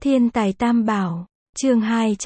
Thiên tài Tam Bảo, chương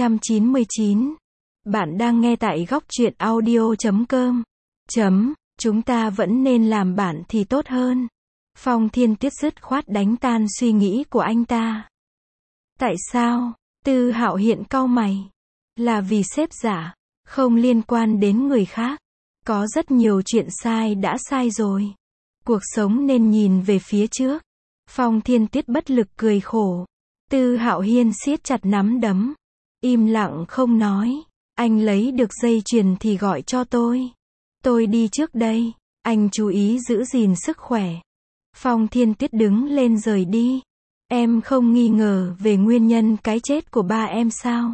299. Bạn đang nghe tại góc truyện audio.com. Chúng ta vẫn nên làm bạn thì tốt hơn. Phong Thiên Tuyết dứt khoát đánh tan suy nghĩ của anh ta. Tại sao? Tư Hạo Hiện cau mày. Là vì sếp giả, không liên quan đến người khác. Có rất nhiều chuyện sai đã sai rồi. Cuộc sống nên nhìn về phía trước. Phong Thiên Tuyết bất lực cười khổ. Tư Hạo Hiên siết chặt nắm đấm. Im lặng không nói. Anh lấy được dây chuyền thì gọi cho tôi. Tôi đi trước đây. Anh chú ý giữ gìn sức khỏe. Phong Thiên Tuyết đứng lên rời đi. Em không nghi ngờ về nguyên nhân cái chết của ba em sao?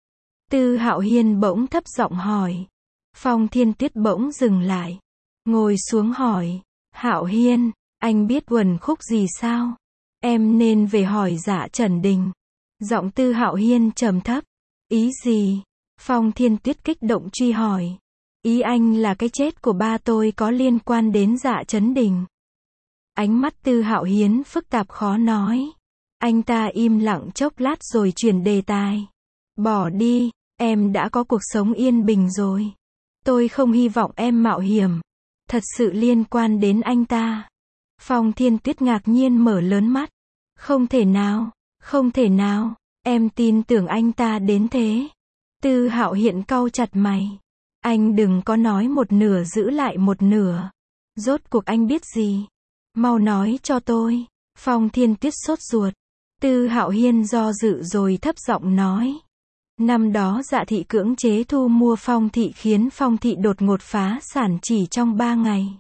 Tư Hạo Hiên bỗng thấp giọng hỏi. Phong Thiên Tuyết bỗng dừng lại. Ngồi xuống hỏi. Hạo Hiên, anh biết uẩn khúc gì sao? Em nên về hỏi Dạ Trần Đình. Giọng Tư Hạo Hiên trầm thấp. Ý gì? Phong Thiên Tuyết kích động truy hỏi. Ý anh là cái chết của ba tôi có liên quan đến Dạ Trấn Đình. Ánh mắt Tư Hạo Hiên phức tạp khó nói. Anh ta im lặng chốc lát rồi chuyển đề tài. Bỏ đi, em đã có cuộc sống yên bình rồi. Tôi không hy vọng em mạo hiểm. Thật sự liên quan đến anh ta. Phong Thiên Tuyết ngạc nhiên mở lớn mắt. Không thể nào, không thể nào, em tin tưởng anh ta đến thế. Tư Hạo Hiện cau chặt mày. Anh đừng có nói một nửa giữ lại một nửa. Rốt cuộc anh biết gì? Mau nói cho tôi. Phong Thiên Tuyết sốt ruột. Tư Hạo Hiên do dự rồi thấp giọng nói. Năm đó Dạ thị cưỡng chế thu mua Phong thị khiến Phong thị đột ngột phá sản chỉ trong 3 ngày.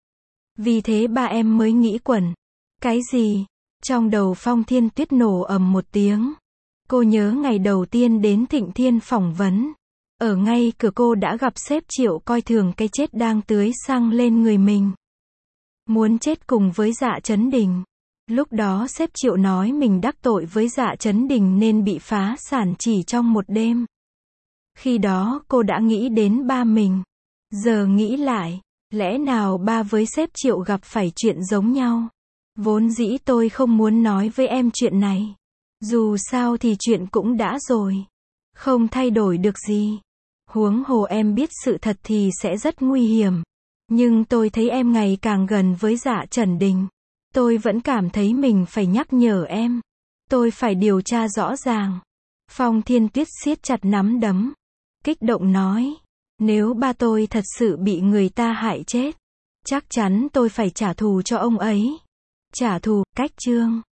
Vì thế ba em mới nghĩ quẩn. Cái gì? Trong đầu Phong Thiên Tuyết nổ ầm một tiếng. Cô nhớ ngày đầu tiên đến Thịnh Thiên phỏng vấn. Ở ngay cửa cô đã gặp sếp Triệu coi thường cái chết đang tưới xăng lên người mình. Muốn chết cùng với Dạ Trấn Đình. Lúc đó sếp Triệu nói mình đắc tội với Dạ Trấn Đình nên bị phá sản chỉ trong một đêm. Khi đó cô đã nghĩ đến ba mình. Giờ nghĩ lại, lẽ nào ba với sếp Triệu gặp phải chuyện giống nhau? Vốn dĩ tôi không muốn nói với em chuyện này. Dù sao thì chuyện cũng đã rồi. Không thay đổi được gì. Huống hồ em biết sự thật thì sẽ rất nguy hiểm. Nhưng tôi thấy em ngày càng gần với Dạ Trần Đình. Tôi vẫn cảm thấy mình phải nhắc nhở em. Tôi phải điều tra rõ ràng. Phong Thiên Tuyết siết chặt nắm đấm. Kích động nói. Nếu ba tôi thật sự bị người ta hại chết, chắc chắn tôi phải trả thù cho ông ấy. Trả thù, cách chương.